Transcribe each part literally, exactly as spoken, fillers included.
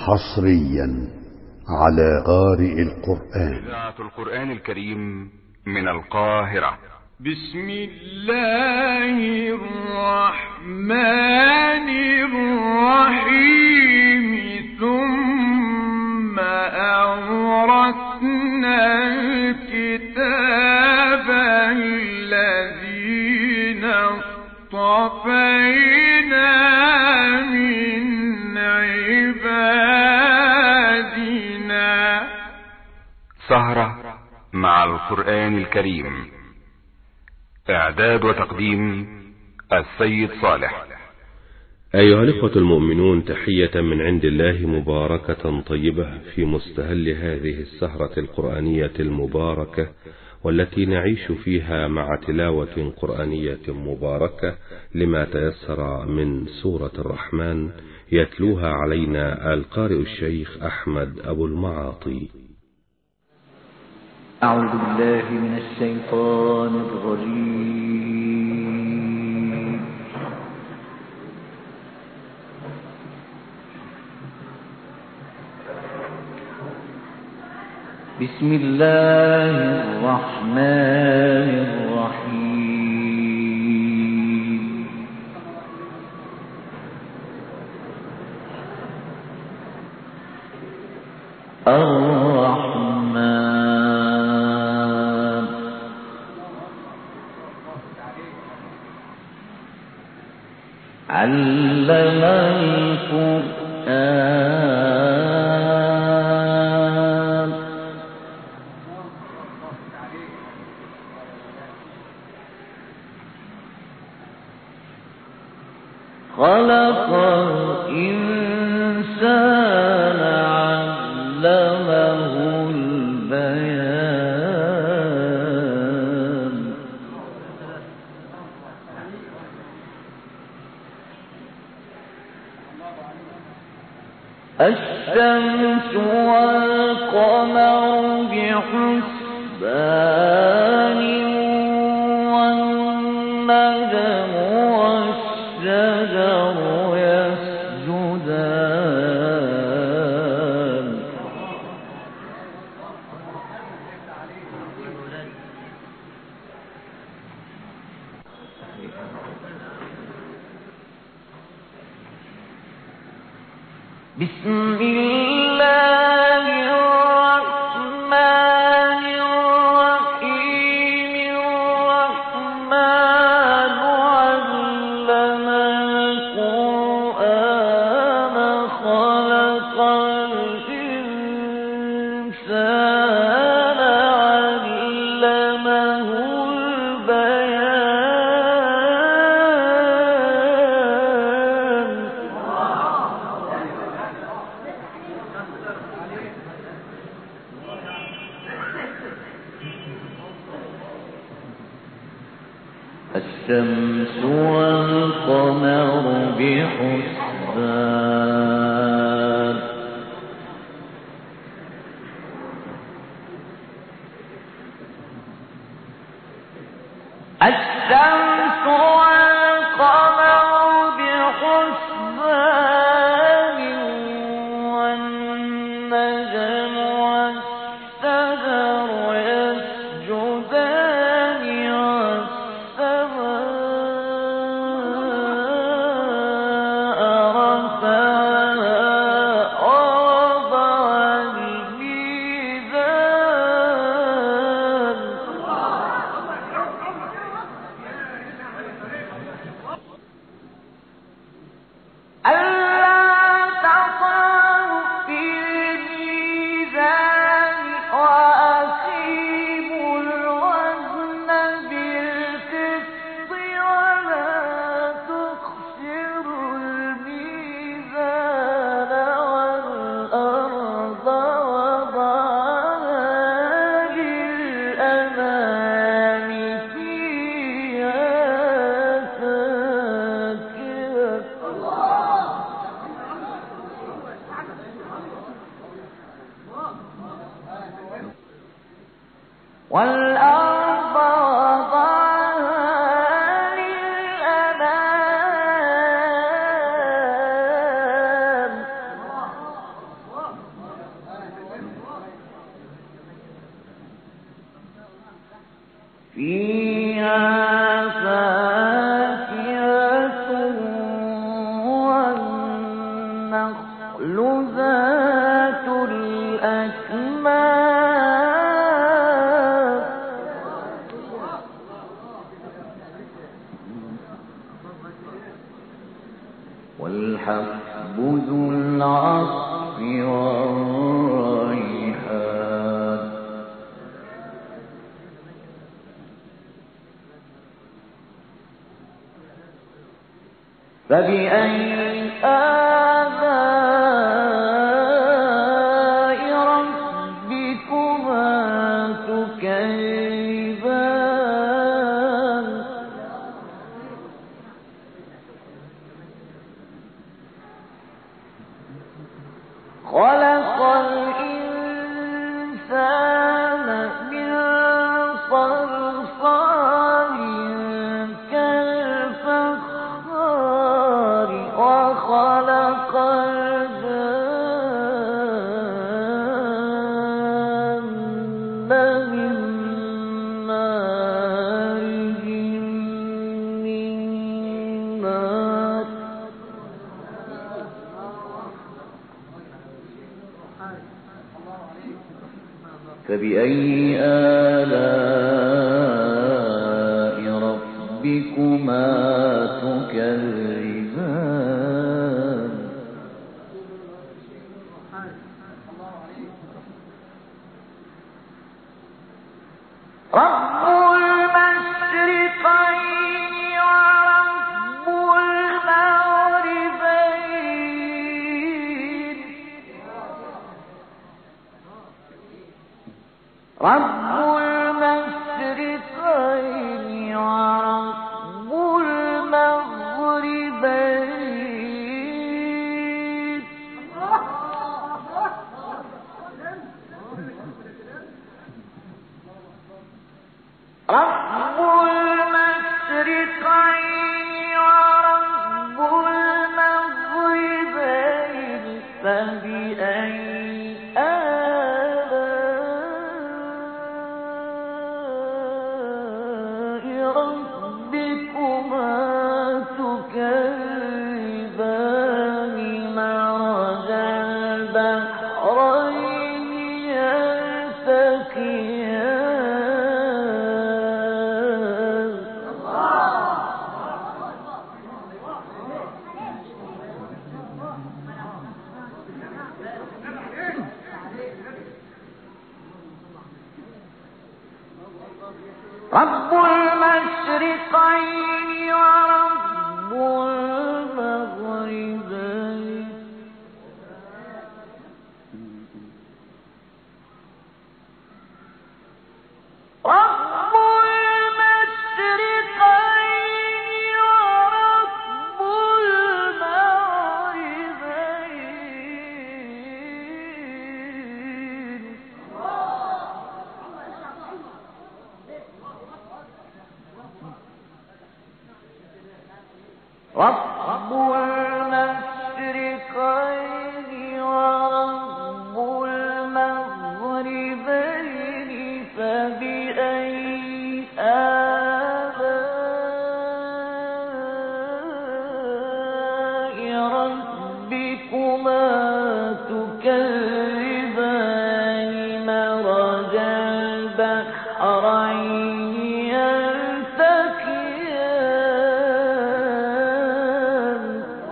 حصريا على قارئ القرآن. إذاعة القرآن الكريم من القاهرة. بسم الله الرحمن الرحيم. ثم أورثنا الكتاب الذين اصطفينا من عبادنا. سهرة مع القرآن الكريم. إعداد وتقديم السيد صالح. أيها الإخوة المؤمنون، تحية من عند الله مباركة طيبة في مستهل هذه السهرة القرآنية المباركة، والتي نعيش فيها مع تلاوة قرآنية مباركة لما تيسر من سورة الرحمن، يتلوها علينا القارئ الشيخ أحمد أبو المعاطي. أعوذ بالله من الشيطان الرجيم. بسم الله الرحمن الرحيم. الرحمن علم القرآن خلق الإنسان علمه البيان. الشمس والقمر بحسبان والنجم والشجر يسجدان. بسم الله الرحمن الرحيم. الرحمن علم القرآن خلق الإنسان علمه البيان. الشمس والقمر بحسبان. الشمس والقمر بحسبان والنجم والشجر يسجدان والسماء رفعها ووضع الميزان. ألا تطغوا في الميزان وأقيموا الوزن بالقسط ولا تخسروا الميزان والأرض وضعها للأنام فيها ساكنة والأرض وضعها للأنام فيها فاكهة والنخل ذات الأكمام والحب ذو العصف والريحان فبأي آلاء ربكما تكذبان خلق الإنسان من صلصال كالفخار وخلق الجن من مارج من نار فبأي آلاء ربكما تكذبان رب المشرقين ورب المغربين رب المشرقين ورب المغربين رب المشرقين ورب المغربين فبأي آلاء ربكما تكذبان مرج البحرين يلتقيان رب المشرقين ورب المغربين رب المشرقين ورب المغربين رب المشرقين ورب المغربين فبأي آلاء ربكما تكذبان مرج البحرين يلتقيان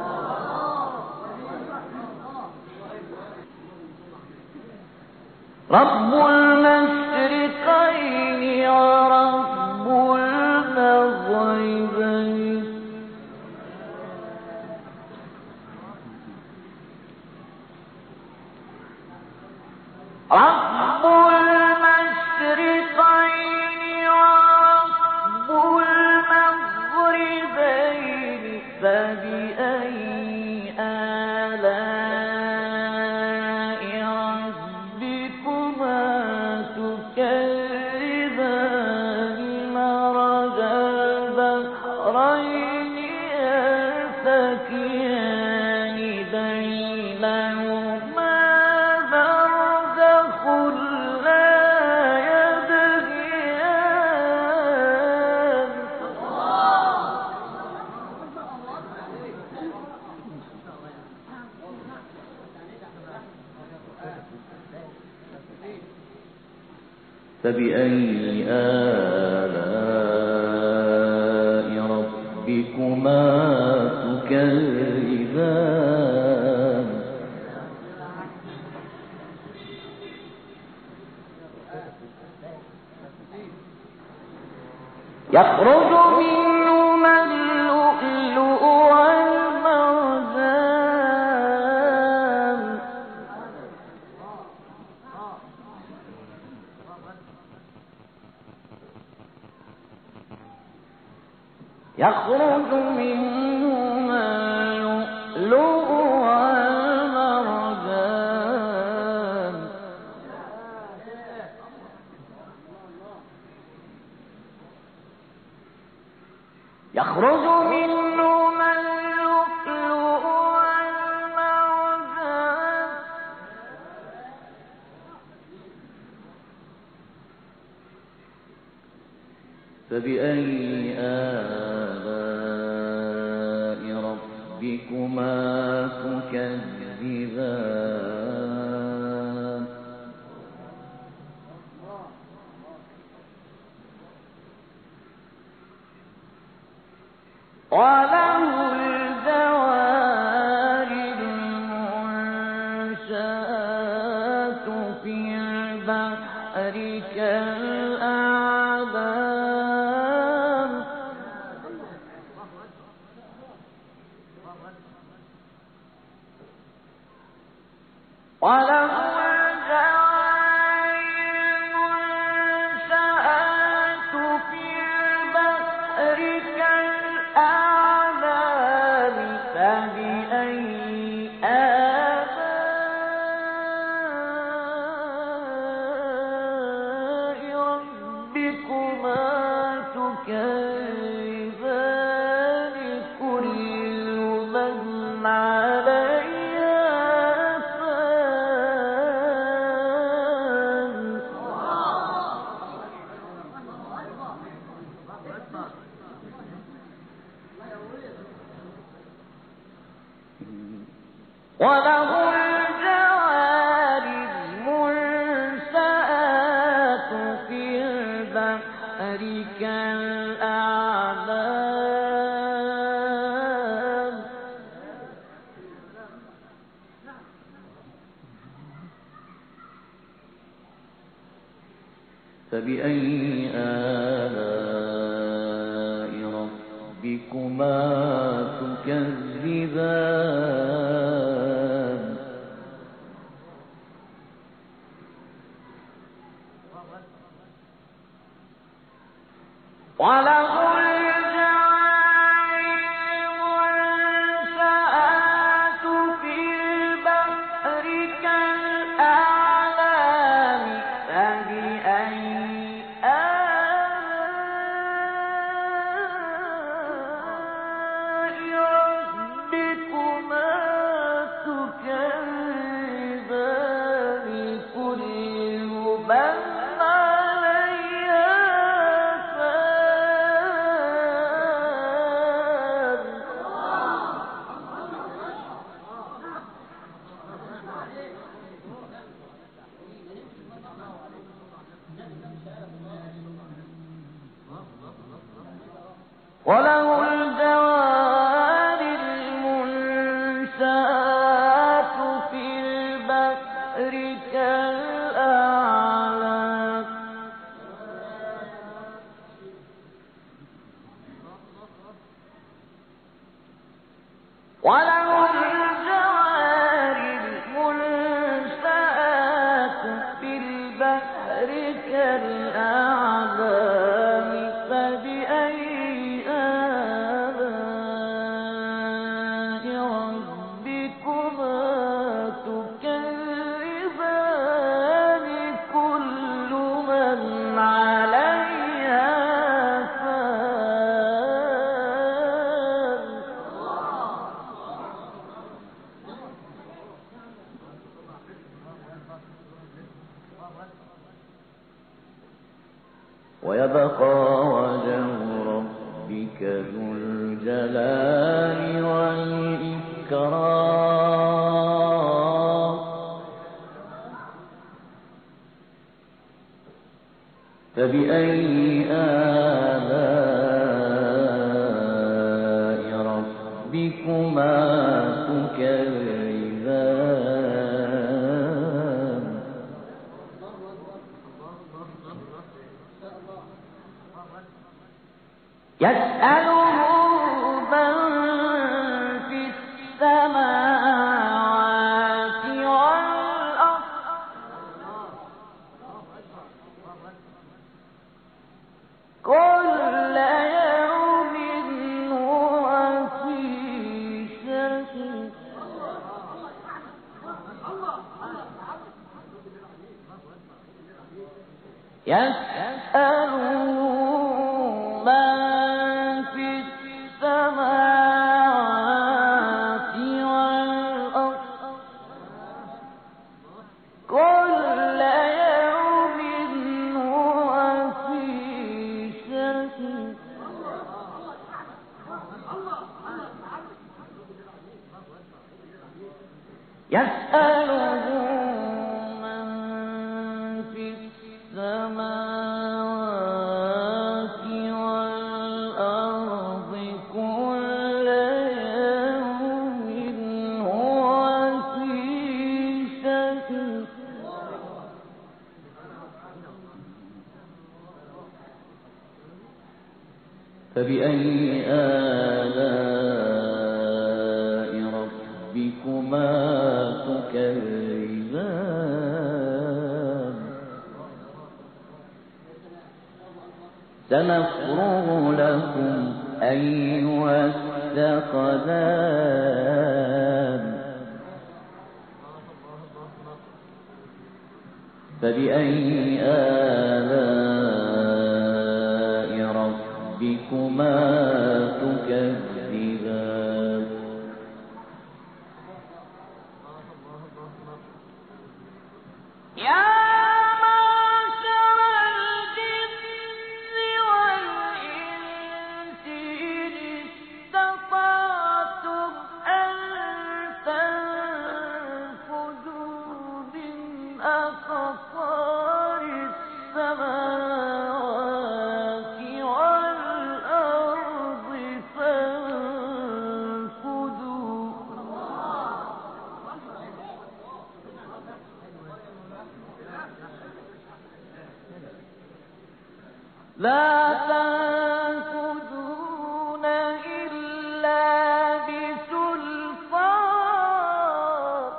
رب المشرقين ورب المغربين رب المشرقين ورب المغربين فبأي آلاء ربكما تكذبان مرج البحرين يلتقيان بينهما برزخ فبأي آلاء ربكما تكذبان يخرج منهما اللؤلؤ والمرجان يخرج منهما اللؤلؤ والمرجان يخرج منهما اللؤلؤ والمرجان فبأي آلاء ربكما تكذبان وله الجوار المنشآت في البحر كالأعلام وله الجوار المنشآت في البحر كالأعلام فبأي آلاء ربكما تكذبان كل من عليها فان وله الجوار المنشآت في البحر كالأعلام فبأي آلاء ربكما تكذبان وله الجوار المنشآت في البحر كالأعلام فبأي آلاء ربكما تكذبان كل من عليها فان وله الجوار المنشآت في البحر كالأعلام وله الجوار المنشآت في البحر كالأعلام فبأي آلاء ربكما تكذبان كل من عليها فان ويبقى وجه ربك ذو الجلال والإكرام فبأي آلاء ربكما تكذبان يسأله من في السماوات والأرض كل يوم هو في شك يسأله من في السماوات والأرض كل يوم هو في شك يسأله من في السماوات والأرض كل يوم هو في شك فبأي آلاء ربكما تكذبان سنفرغ لكم أيها الثقلان فبأي آلاء ربكما تكذبان يا معشر الجن والإنس إن استطعتم أن تنفذوا من أقطار السماوات والأرض فانفذوا لا تنفذون إلا بسلطان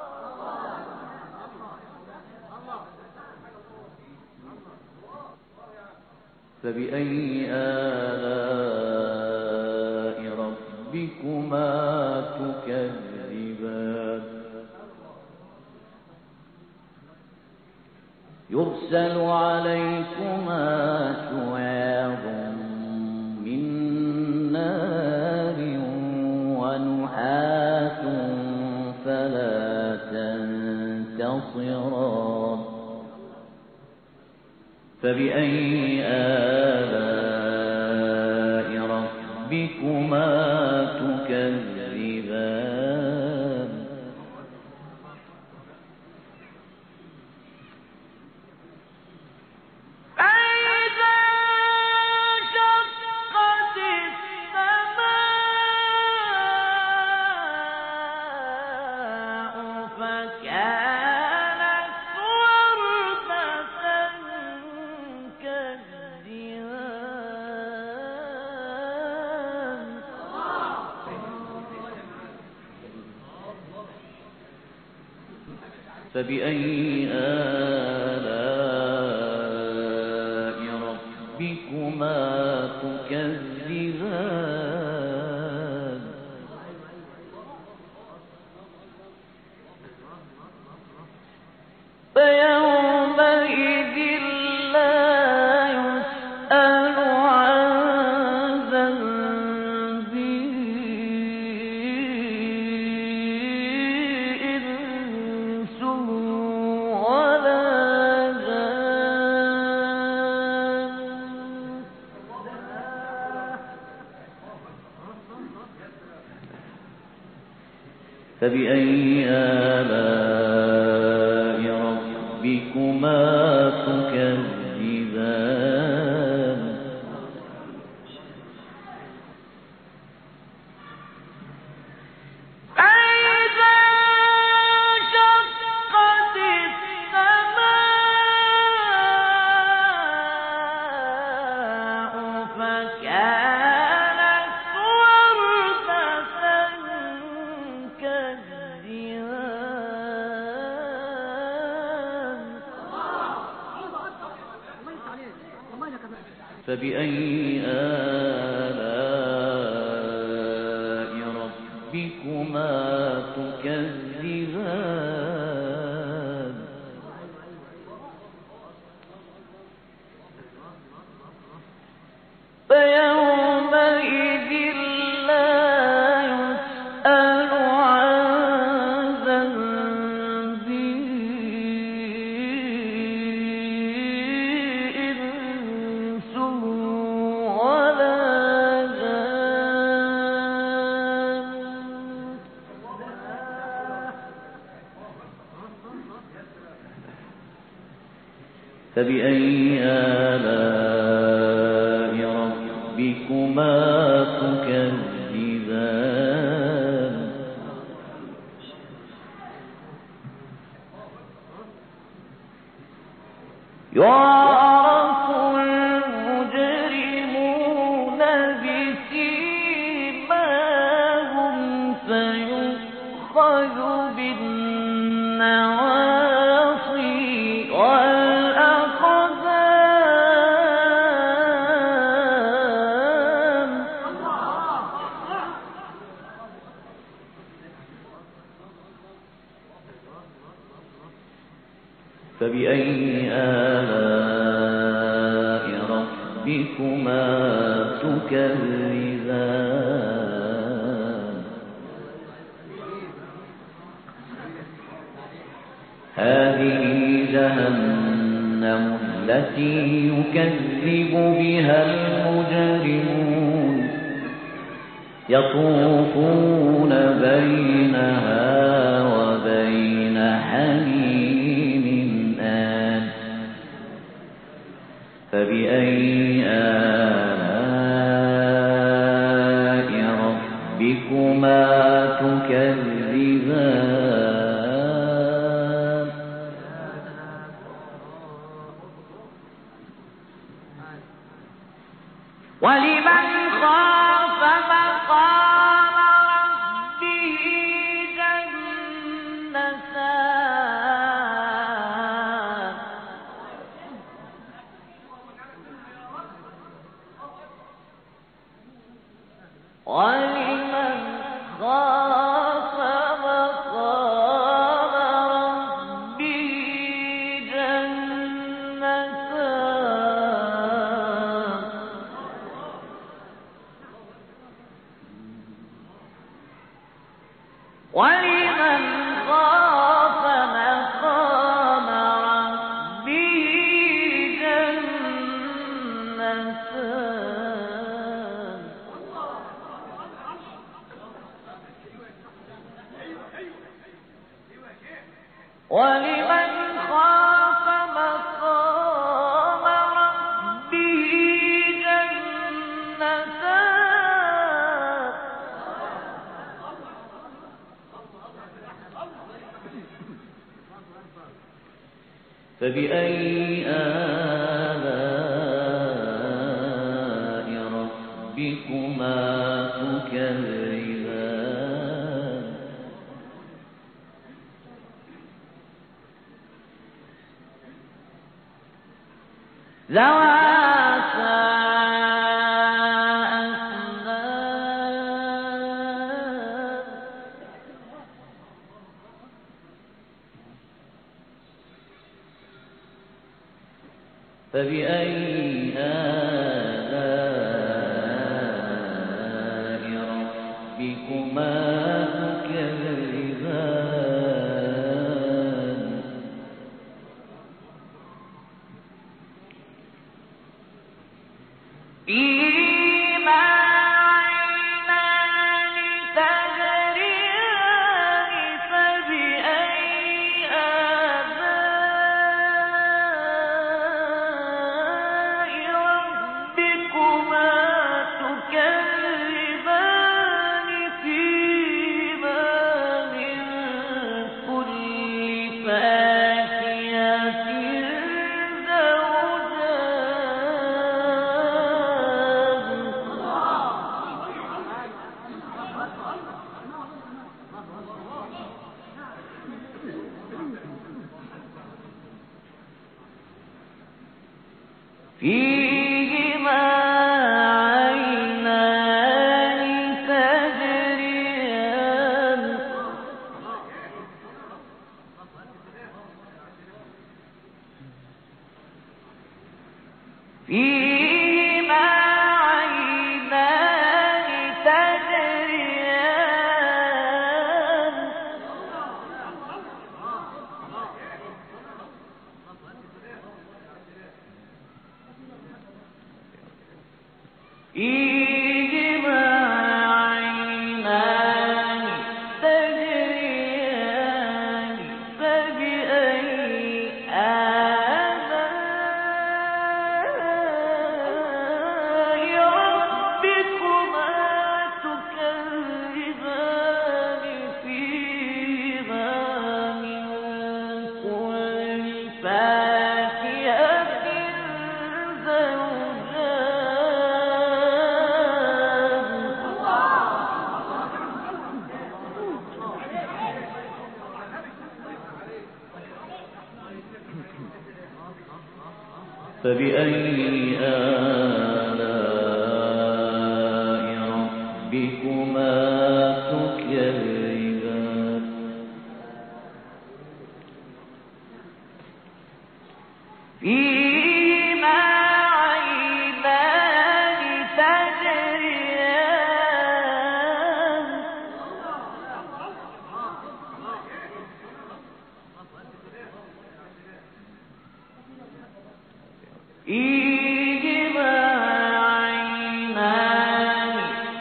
فبأي آلاء ربكما تكذبان يرسل عليكما شواظ من نار ونحاس فلا تنتصران فبأي آلاء ربكما تكذبان فإذا انشقت السماء فكانت وردة كالدهان فبأي آلاء ربكما تكذبان فيومئذ لا يسأل عن ذنبه إنس ولا جان فبأي آلاء ربكما تكذبان فبأي آلاء ربكما تكذبان فيومئذ لا يسأل عن ذنبه إنس ولا جان فبأي آلاء ربكما تكذبان يعرف المجرمون بسيماهم فيؤخذ بالنواصي والأقدام فبأي آلاء ربكما تكذبان هذه جهنم التي يكذب بها المجرمون يطوفون بينها وبين حميم آن فبأي آلاء ربكما تكذبان ولمن خاف مقام ربه جنتان ولمن خاف مقام ربه جنتان ولمن خاف مقام ربه جنتان ولمن خاف مقام ربه جنتان فبأي آلاء ربكما تكذبان ذواتا أفنان فبأي آلاء ربكما تكذبان فيهما عينان تجريان فبأي آلاء ربكما تكذبان فيهما من كل فاكهة فيهما فيهما عينان تجريان فيهما عينان تجريان فبأي آلاء ربكما تكذبان فيهما من كل فاكهة فبأي آلاء ربكما تكذبان فيهما عينان تجريان فيهما عينان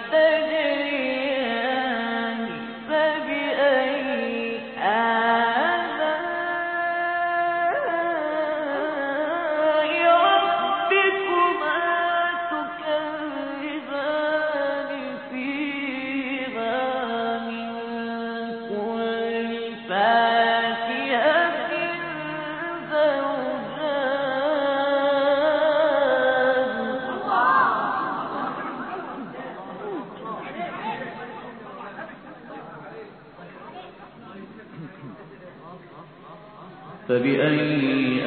تجريان فبأي آلاء ربكما تكذبان فيهما من كل فاكهة فبأي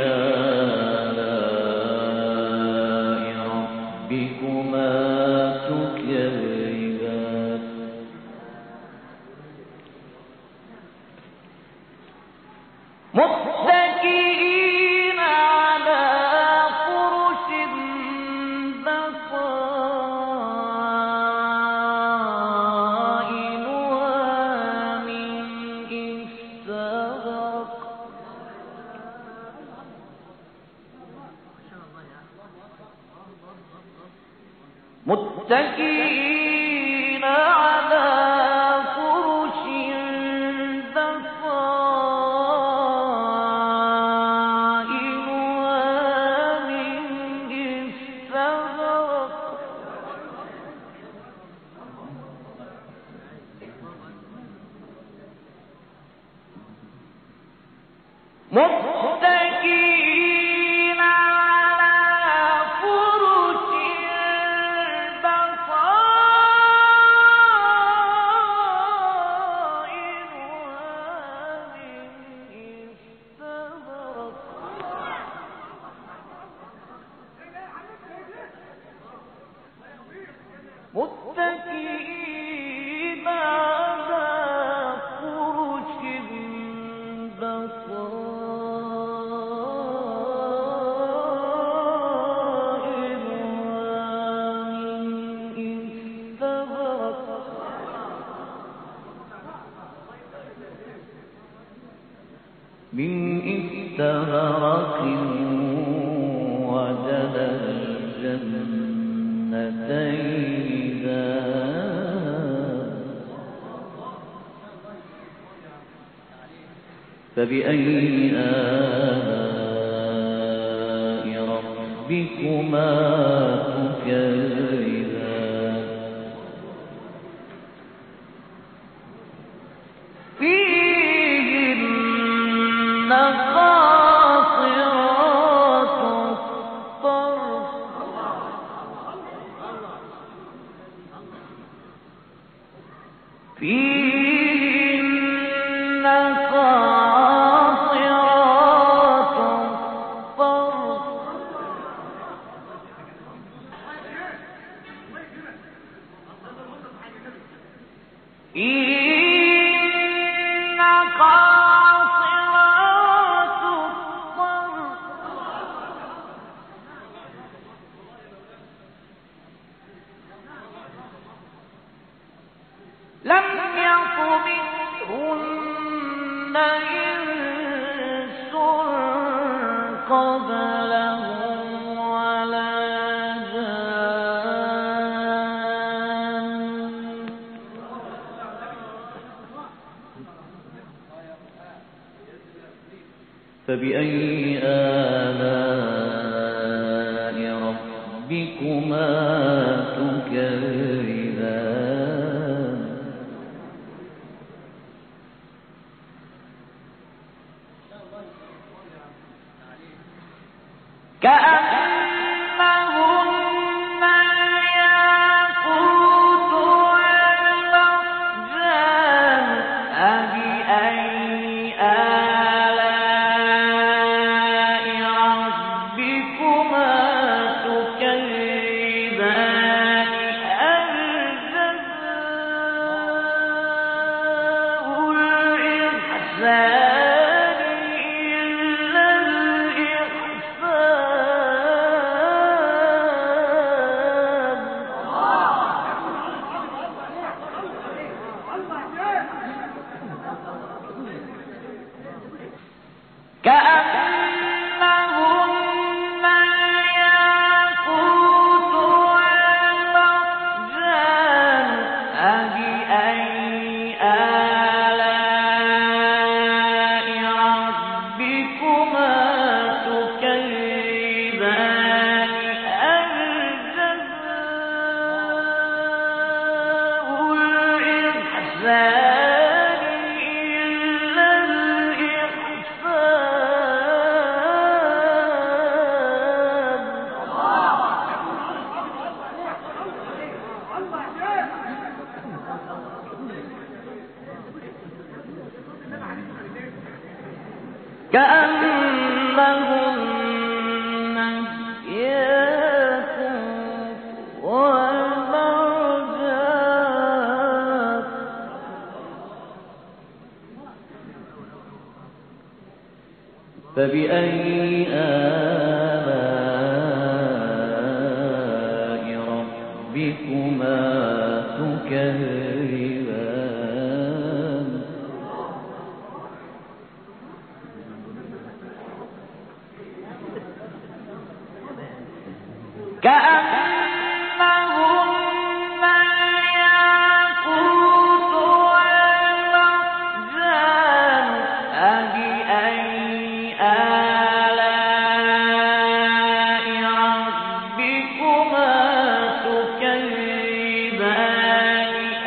آلاء ربكما تكذبان متكئين على فرش بطائنها من استبرق متكئين على فرش بطائنها من استبرق متكئين على فرش متكئين على فرش بطائنها من استبرق وجد الجنتين دان فبأي آلاء ربكما تكذبان فيهن قاصرات الطرف فيهن قاصرات الطرف فيهن قاصرات قبلهم ولا جان. فبأي آلاء ربكما تكذبان. كأنهن الياقوت والمرجان. فبأي آلاء ربكما تكذبان. الجزاء الإحسان إلا الإحسان. كأنهن الياقوت والمرجان. فبأي آلاء ربكما تكذبان. الجزاء الإحسان إلا الإحسان. كأنهن الياقوت والمرجان. فبأي آلاء ربكما تكذبان. كأنهن الياقوت والمرجان. فبأي آلاء ربكما تكذبان.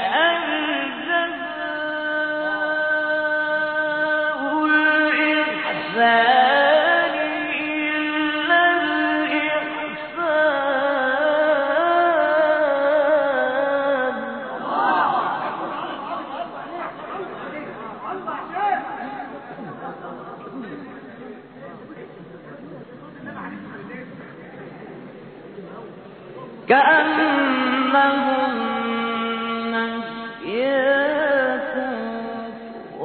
الجزاء الإحسان إلا الإحسان. كأنهن الياقوت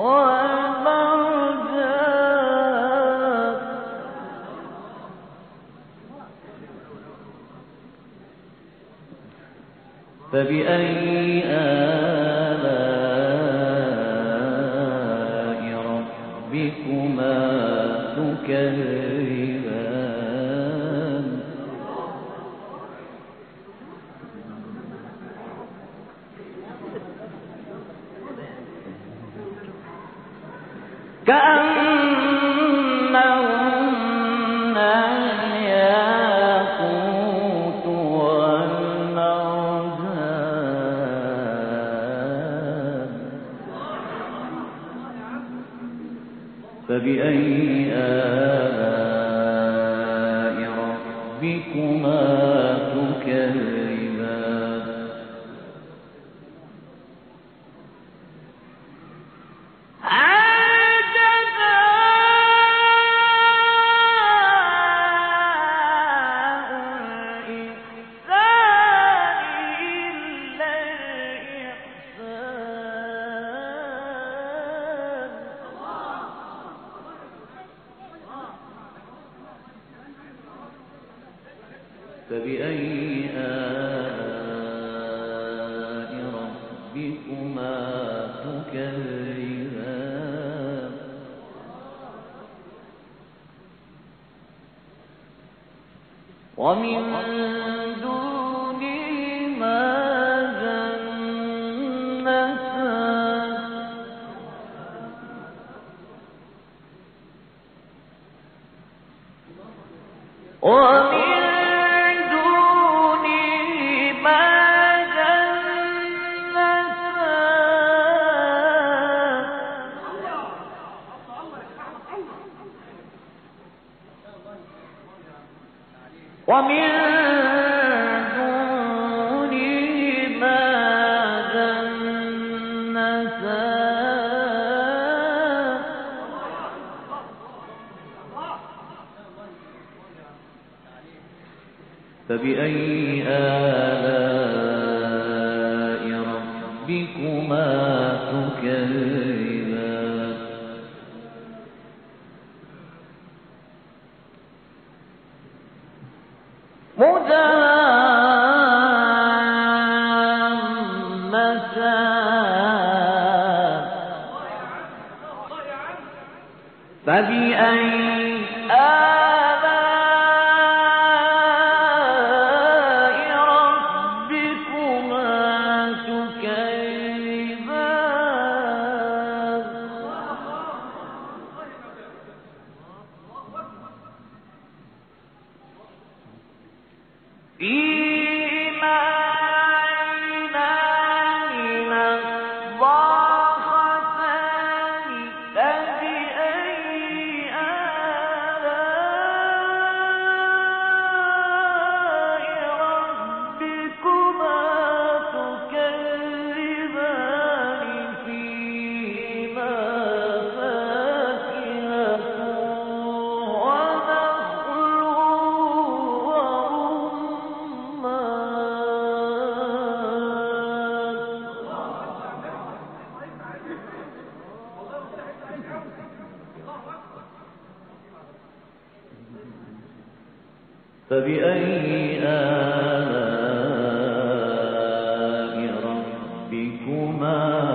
والمرجان. فبأي آلاء ربكما تكذبان. كأنهن الياقوت والمرجان. فبأي آلاء ربكما تكذبان. فبأي آلاء ربكما تكذبان. ومن دونهما جنتان ومن ومن دونهما جنتان فبأي آلاء ربكما تكذبان مدهامتان فبأي آلاء ربكما تكذبان فيهما عينان نضاختان فبأي آلاء ربكما تكذبان فيهما فاكهة فبأي آلاء ربكما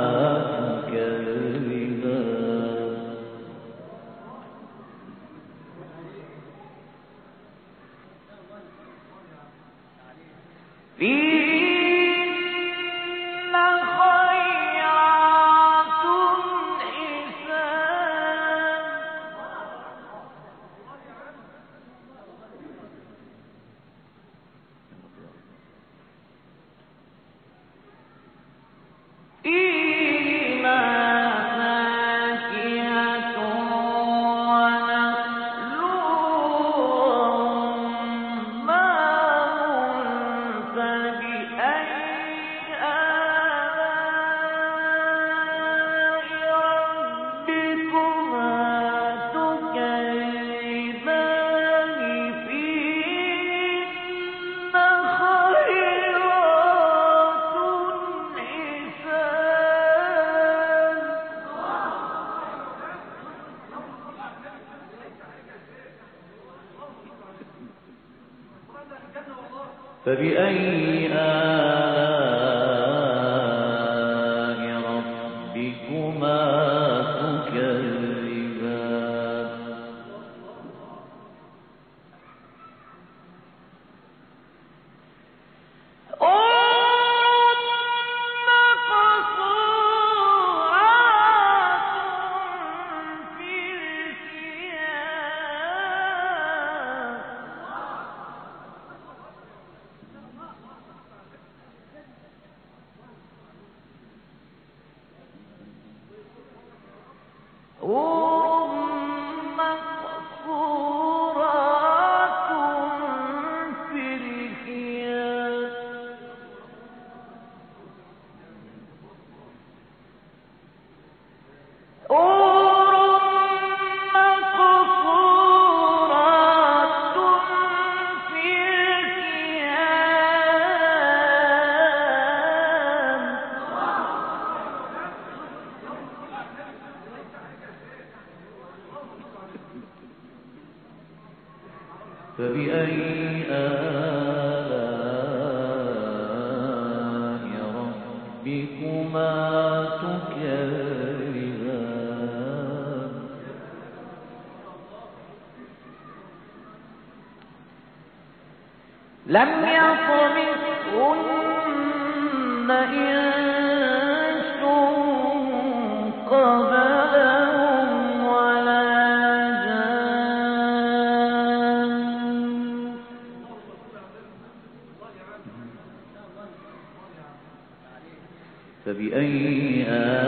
تكذبان فيهن خيرات حسان فيهما فاكهة ونخل ورمان فبأي آلاء ربكما تكذبان فيهن خيرات حسان فبأي آلاء ربكما تكذبان مقصورات في الخيام حور مقصورات في الخيام حور مقصورات في الخيام فبأي آلاء ربكما تكذبان لم يطمثهن إنس قبلهم ولا جان فبأي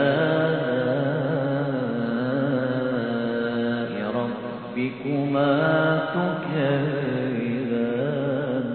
آلاء ربكما تكذبان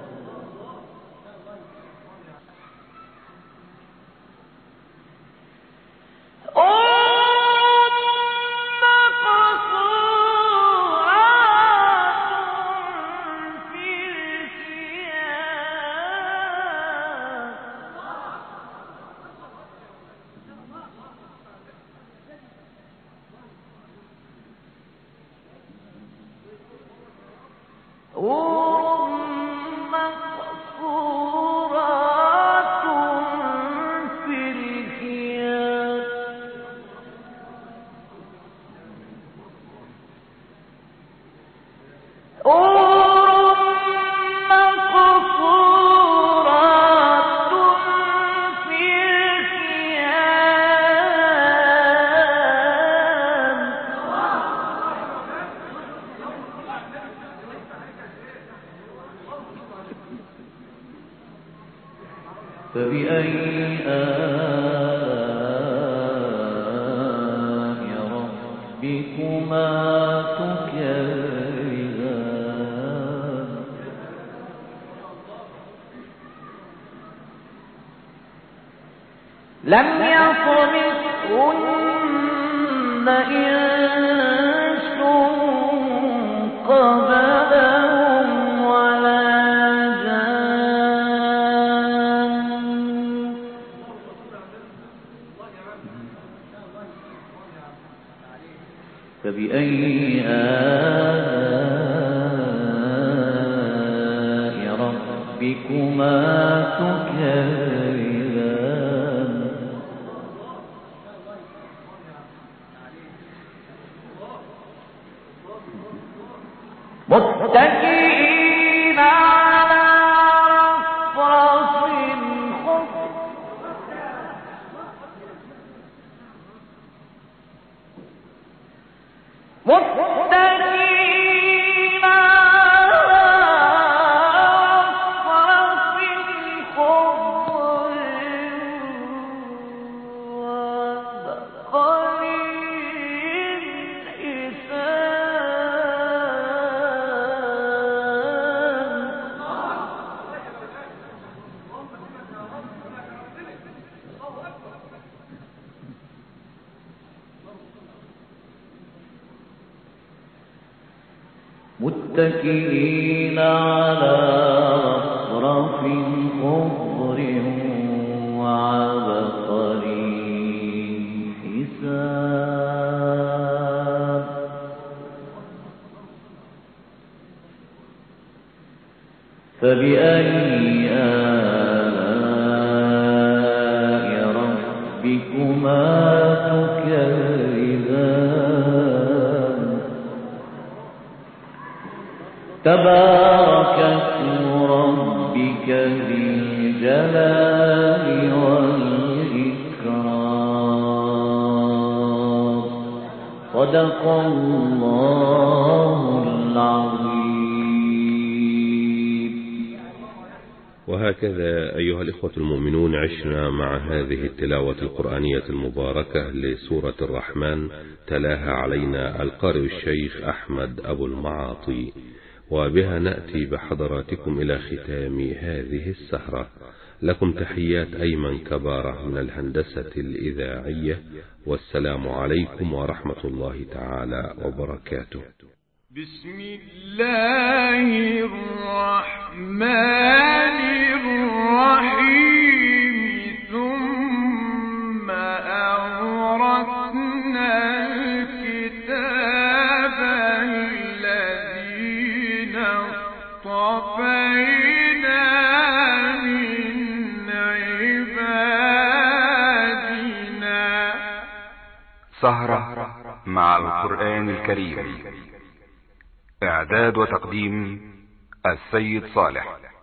فبأي آلاء ربكما تكذبان لم يطمثهن إنس قبلهم ولا جان فبأي آلاء ربكما تكذبان متكئين على رفرف خضر متكئين على رفرف خضر وبقري حسان متكئين على رفرف خضر وعبقري حسان فبأي آلاء ربكما تكذبان تبارك اسم ربك ذي الجلال والإكرام صدق الله العظيم. وهكذا أيها الإخوة المؤمنون عشنا مع هذه التلاوة القرآنية المباركة لسورة الرحمن، تلاها علينا القارئ الشيخ أحمد أبو المعاطي، وبها نأتي بحضراتكم إلى ختام هذه السهرة. لكم تحيات أيمن كبارة من الهندسة الإذاعية، والسلام عليكم ورحمة الله تعالى وبركاته. بسم الله الرحمن الرحيم. ثم أورثنا الكتاب الذين اصطفينا من عبادنا. سهرة مع القرآن الكريم. إعداد وتقديم السيد صالح.